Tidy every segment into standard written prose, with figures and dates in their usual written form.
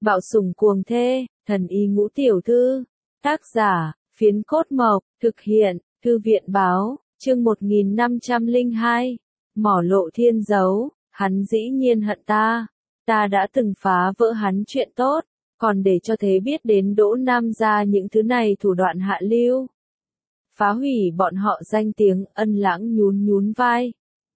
Bạo sủng cuồng thê, thần y ngũ tiểu thư. Tác giả, Phiến Cốt Mộc, thực hiện, Thư viện báo, chương 1502. Mỏ lộ thiên dấu, hắn dĩ nhiên hận ta. Ta đã từng phá vỡ hắn chuyện tốt, còn để cho thế biết đến Đỗ Nam gia những thứ này thủ đoạn hạ lưu. Phá hủy bọn họ danh tiếng. Ân Lãng nhún nhún vai.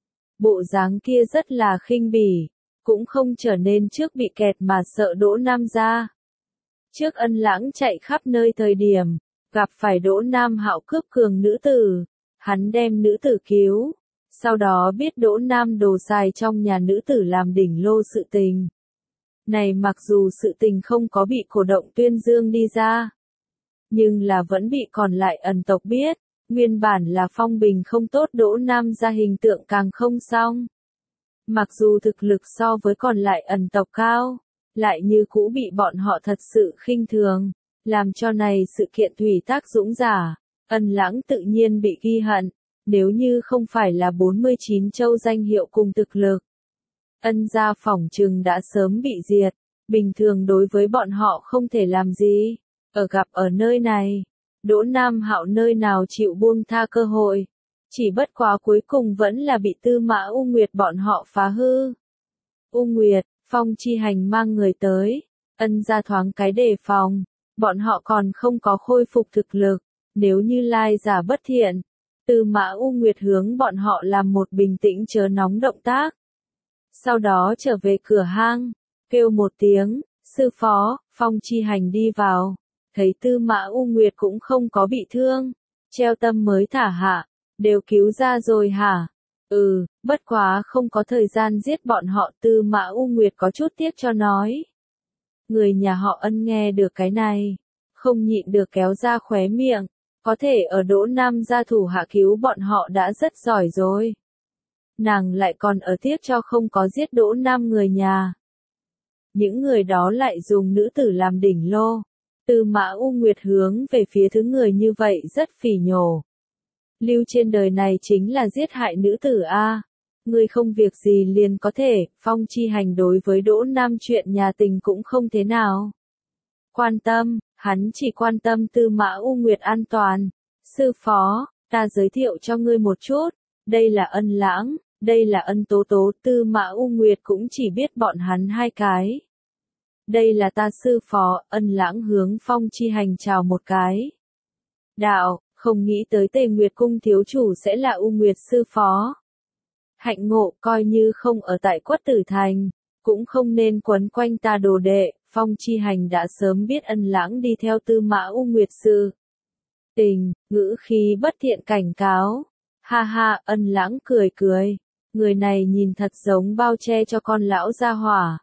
Bộ dáng kia rất là khinh bỉ, cũng không trở nên trước bị kẹt mà sợ Đỗ Nam gia. Trước Ân Lãng chạy khắp nơi thời điểm, gặp phải Đỗ Nam Hạo cướp cường nữ tử, hắn đem nữ tử cứu, sau đó biết Đỗ Nam đồ xài trong nhà nữ tử làm đỉnh lô sự tình. Này mặc dù sự tình không có bị cổ động tuyên dương đi ra, nhưng là vẫn bị còn lại ẩn tộc biết, nguyên bản là phong bình không tốt Đỗ Nam gia hình tượng càng không xong. Mặc dù thực lực so với còn lại ẩn tộc cao, lại như cũ bị bọn họ thật sự khinh thường, làm cho này sự kiện thủy tác dũng giả. Ân Lãng tự nhiên bị ghi hận, nếu như không phải là 49 châu danh hiệu cùng thực lực, Ân gia phỏng chừng đã sớm bị diệt, bình thường đối với bọn họ không thể làm gì. Ở nơi này, Đỗ Nam Hạo nơi nào chịu buông tha cơ hội, chỉ bất quá cuối cùng vẫn là bị Tư Mã U Nguyệt bọn họ phá hư. U Nguyệt, Phong Chi Hành mang người tới, Ân gia thoáng cái đề phòng, bọn họ còn không có khôi phục thực lực, nếu như lai giả bất thiện, Tư Mã U Nguyệt hướng bọn họ làm một bình tĩnh chớ nóng động tác. Sau đó trở về cửa hang, kêu một tiếng, sư phó. Phong Chi Hành đi vào, thấy Tư Mã U Nguyệt cũng không có bị thương, treo tâm mới thả hạ, đều cứu ra rồi hả? Bất quá không có thời gian giết bọn họ. Tư Mã U Nguyệt có chút tiếc cho nói. Người nhà họ Ân nghe được cái này, không nhịn được kéo ra khóe miệng, có thể ở Đỗ Nam gia thủ hạ cứu bọn họ đã rất giỏi rồi. Nàng lại còn ở tiếc cho không có giết Đỗ Nam người nhà. Những người đó lại dùng nữ tử làm đỉnh lô. Tư Mã U Nguyệt hướng về phía thứ người như vậy rất phỉ nhổ. Lưu trên đời này chính là giết hại nữ tử a. Ngươi không việc gì liền có thể. Phong Chi Hành đối với Đỗ Nam chuyện nhà tình cũng không thế nào quan tâm, hắn chỉ quan tâm Tư Mã U Nguyệt an toàn. Sư phó, ta giới thiệu cho ngươi một chút, đây là Ân Lãng, đây là Ân Tố Tố. Tư Mã U Nguyệt cũng chỉ biết bọn hắn hai cái. Đây là ta sư phó. Ân Lãng hướng Phong Chi Hành chào một cái. Đạo, không nghĩ tới Tề Nguyệt cung thiếu chủ sẽ là U Nguyệt sư phó. Hạnh ngộ, coi như không ở tại Quất Tử Thành, cũng không nên quấn quanh ta đồ đệ. Phong Chi Hành đã sớm biết Ân Lãng đi theo Tư Mã U Nguyệt sư tình, ngữ khí bất thiện cảnh cáo. Ha ha. Ân Lãng cười cười, người này nhìn thật giống bao che cho con lão gia hỏa.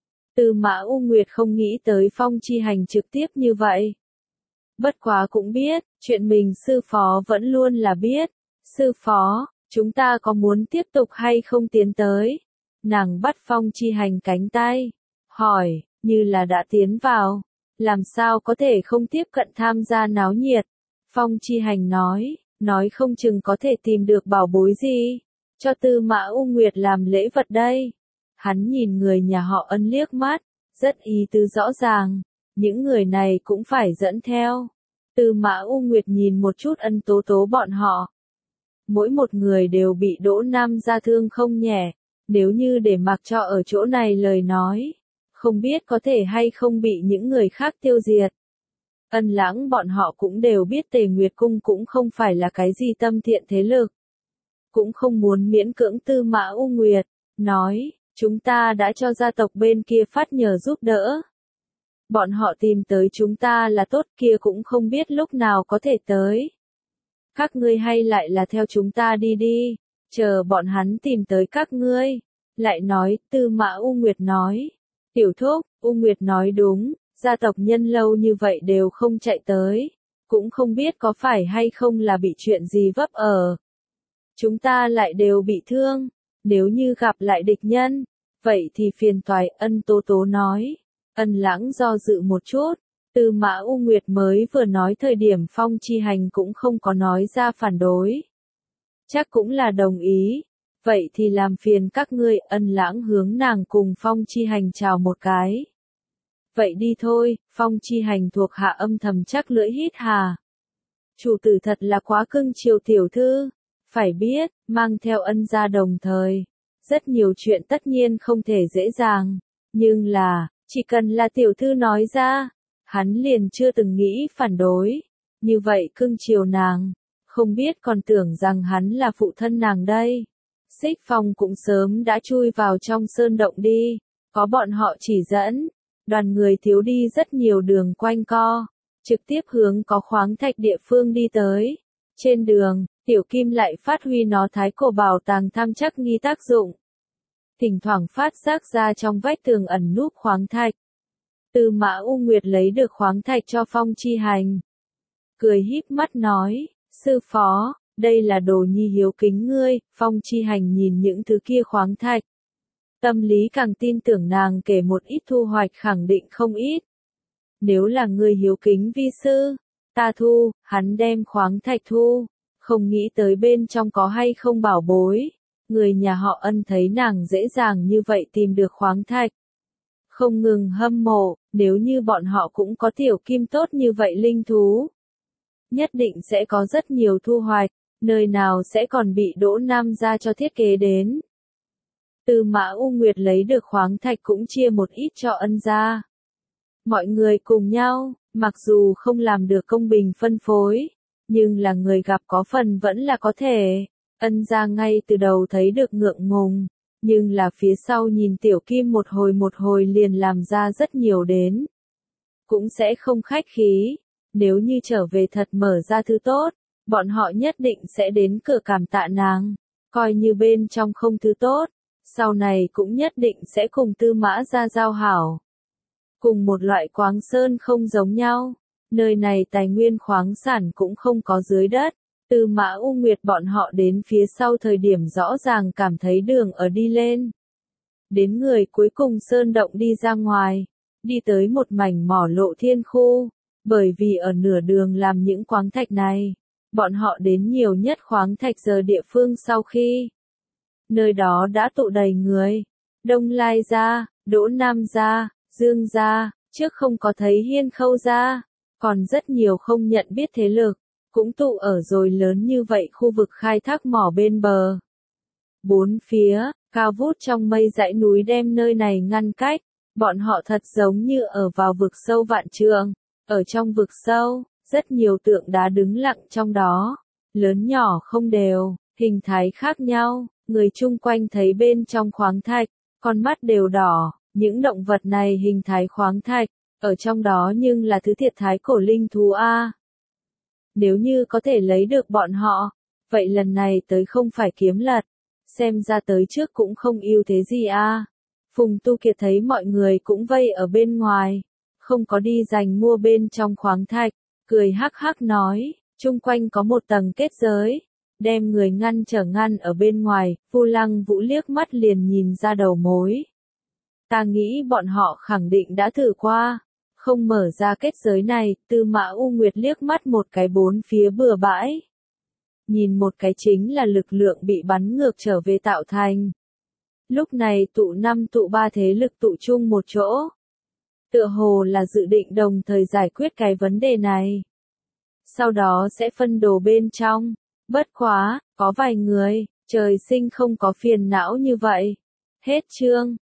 Tư Mã U Nguyệt không nghĩ tới Phong Chi Hành trực tiếp như vậy. Bất quá cũng biết, chuyện mình sư phó vẫn luôn là biết. Sư phó, chúng ta có muốn tiếp tục hay không tiến tới? Nàng bắt Phong Chi Hành cánh tay, hỏi, như là đã tiến vào, làm sao có thể không tiếp cận tham gia náo nhiệt? Phong Chi Hành nói không chừng có thể tìm được bảo bối gì, cho Tư Mã U Nguyệt làm lễ vật đây. Hắn nhìn người nhà họ Ân liếc mắt, rất ý tứ rõ ràng, những người này cũng phải dẫn theo. Tư Mã U Nguyệt nhìn một chút Ân Tố Tố bọn họ. Mỗi một người đều bị Đỗ Nam gia thương không nhẹ, nếu như để mặc cho ở chỗ này lời nói, không biết có thể hay không bị những người khác tiêu diệt. Ân Lãng bọn họ cũng đều biết Tề Nguyệt cung cũng không phải là cái gì tâm thiện thế lực, cũng không muốn miễn cưỡng. Tư Mã U Nguyệt nói, chúng ta đã cho gia tộc bên kia phát nhờ giúp đỡ. Bọn họ tìm tới chúng ta là tốt, kia cũng không biết lúc nào có thể tới. Các ngươi hay lại là theo chúng ta đi đi, chờ bọn hắn tìm tới các ngươi. Lại nói. Tư Mã U Nguyệt nói, tiểu thúc. U Nguyệt nói đúng, gia tộc nhân lâu như vậy đều không chạy tới, cũng không biết có phải hay không là bị chuyện gì vấp ở. Chúng ta lại đều bị thương, nếu như gặp lại địch nhân, vậy thì phiền toái. Ân Tố Tố nói. Ân Lãng do dự một chút, Tư Mã U Nguyệt mới vừa nói thời điểm Phong Chi Hành cũng không có nói ra phản đối. Chắc cũng là đồng ý, vậy thì làm phiền các ngươi. Ân Lãng hướng nàng cùng Phong Chi Hành chào một cái. Vậy đi thôi, Phong Chi Hành thuộc hạ âm thầm chắc lưỡi hít hà. Chủ tử thật là quá cưng chiều tiểu thư. Phải biết, mang theo ân gia đồng thời. Rất nhiều chuyện tất nhiên không thể dễ dàng. Nhưng là, chỉ cần là tiểu thư nói ra, hắn liền chưa từng nghĩ phản đối. Như vậy cưng chiều nàng, không biết còn tưởng rằng hắn là phụ thân nàng đây. Xích Phong cũng sớm đã chui vào trong sơn động đi, có bọn họ chỉ dẫn, đoàn người thiếu đi rất nhiều đường quanh co, trực tiếp hướng có khoáng thạch địa phương đi tới. Trên đường, Tiểu Kim lại phát huy nó thái cổ bảo tàng tham chắc nghi tác dụng. Thỉnh thoảng phát giác ra trong vách tường ẩn núp khoáng thạch. Tư Mã U Nguyệt lấy được khoáng thạch cho Phong Chi Hành. Cười híp mắt nói, sư phó, đây là đồ nhi hiếu kính ngươi. Phong Chi Hành nhìn những thứ kia khoáng thạch. Tâm lý càng tin tưởng nàng kể một ít thu hoạch khẳng định không ít. Nếu là ngươi hiếu kính vi sư, ta thu. Hắn đem khoáng thạch thu, không nghĩ tới bên trong có hay không bảo bối. Người nhà họ Ân thấy nàng dễ dàng như vậy tìm được khoáng thạch. Không ngừng hâm mộ, nếu như bọn họ cũng có Tiểu Kim tốt như vậy linh thú. Nhất định sẽ có rất nhiều thu hoạch, nơi nào sẽ còn bị Đỗ Nam gia cho thiết kế đến. Tư Mã U Nguyệt lấy được khoáng thạch cũng chia một ít cho Ân gia. Mọi người cùng nhau, mặc dù không làm được công bình phân phối, nhưng là người gặp có phần vẫn là có thể. Ân gia ngay từ đầu thấy được ngượng ngùng, nhưng là phía sau nhìn Tiểu Kim một hồi liền làm ra rất nhiều đến. Cũng sẽ không khách khí, nếu như trở về thật mở ra thứ tốt, bọn họ nhất định sẽ đến cửa cảm tạ nàng, coi như bên trong không thứ tốt, sau này cũng nhất định sẽ cùng Tư Mã gia giao hảo. Cùng một loại khoáng sơn không giống nhau, nơi này tài nguyên khoáng sản cũng không có dưới đất. Tư Mã U Nguyệt bọn họ đến phía sau thời điểm rõ ràng cảm thấy đường ở đi lên. Đến người cuối cùng sơn động đi ra ngoài, đi tới một mảnh mỏ lộ thiên khu, bởi vì ở nửa đường làm những khoáng thạch này, bọn họ đến nhiều nhất khoáng thạch giờ địa phương sau khi. Nơi đó đã tụ đầy người, Đông Lai gia, Đỗ Nam gia, Dương gia, trước không có thấy Hiên Khâu gia, còn rất nhiều không nhận biết thế lực. Cũng tụ ở rồi lớn như vậy khu vực khai thác mỏ bên bờ. Bốn phía, cao vút trong mây dãy núi đem nơi này ngăn cách, bọn họ thật giống như ở vào vực sâu vạn trượng. Ở trong vực sâu, rất nhiều tượng đá đứng lặng trong đó, lớn nhỏ không đều, hình thái khác nhau, người chung quanh thấy bên trong khoáng thạch, con mắt đều đỏ, những động vật này hình thái khoáng thạch, ở trong đó nhưng là thứ thiệt thái cổ linh thú a. Nếu như có thể lấy được bọn họ, vậy lần này tới không phải kiếm lật, xem ra tới trước cũng không ưu thế gì a. Phùng Tu Kiệt thấy mọi người cũng vây ở bên ngoài, không có đi giành mua bên trong khoáng thạch, cười hắc hắc nói, chung quanh có một tầng kết giới, đem người ngăn ở bên ngoài. Vu Lăng Vũ liếc mắt liền nhìn ra đầu mối. Ta nghĩ bọn họ khẳng định đã thử qua. Không mở ra kết giới này. Tư Mã U Nguyệt liếc mắt một cái bốn phía bừa bãi. Nhìn một cái chính là lực lượng bị bắn ngược trở về tạo thành. Lúc này tụ 5 tụ 3 thế lực tụ chung một chỗ. Tựa hồ là dự định đồng thời giải quyết cái vấn đề này. Sau đó sẽ phân đồ bên trong. Bất quá, có vài người, trời sinh không có phiền não như vậy. Hết chương.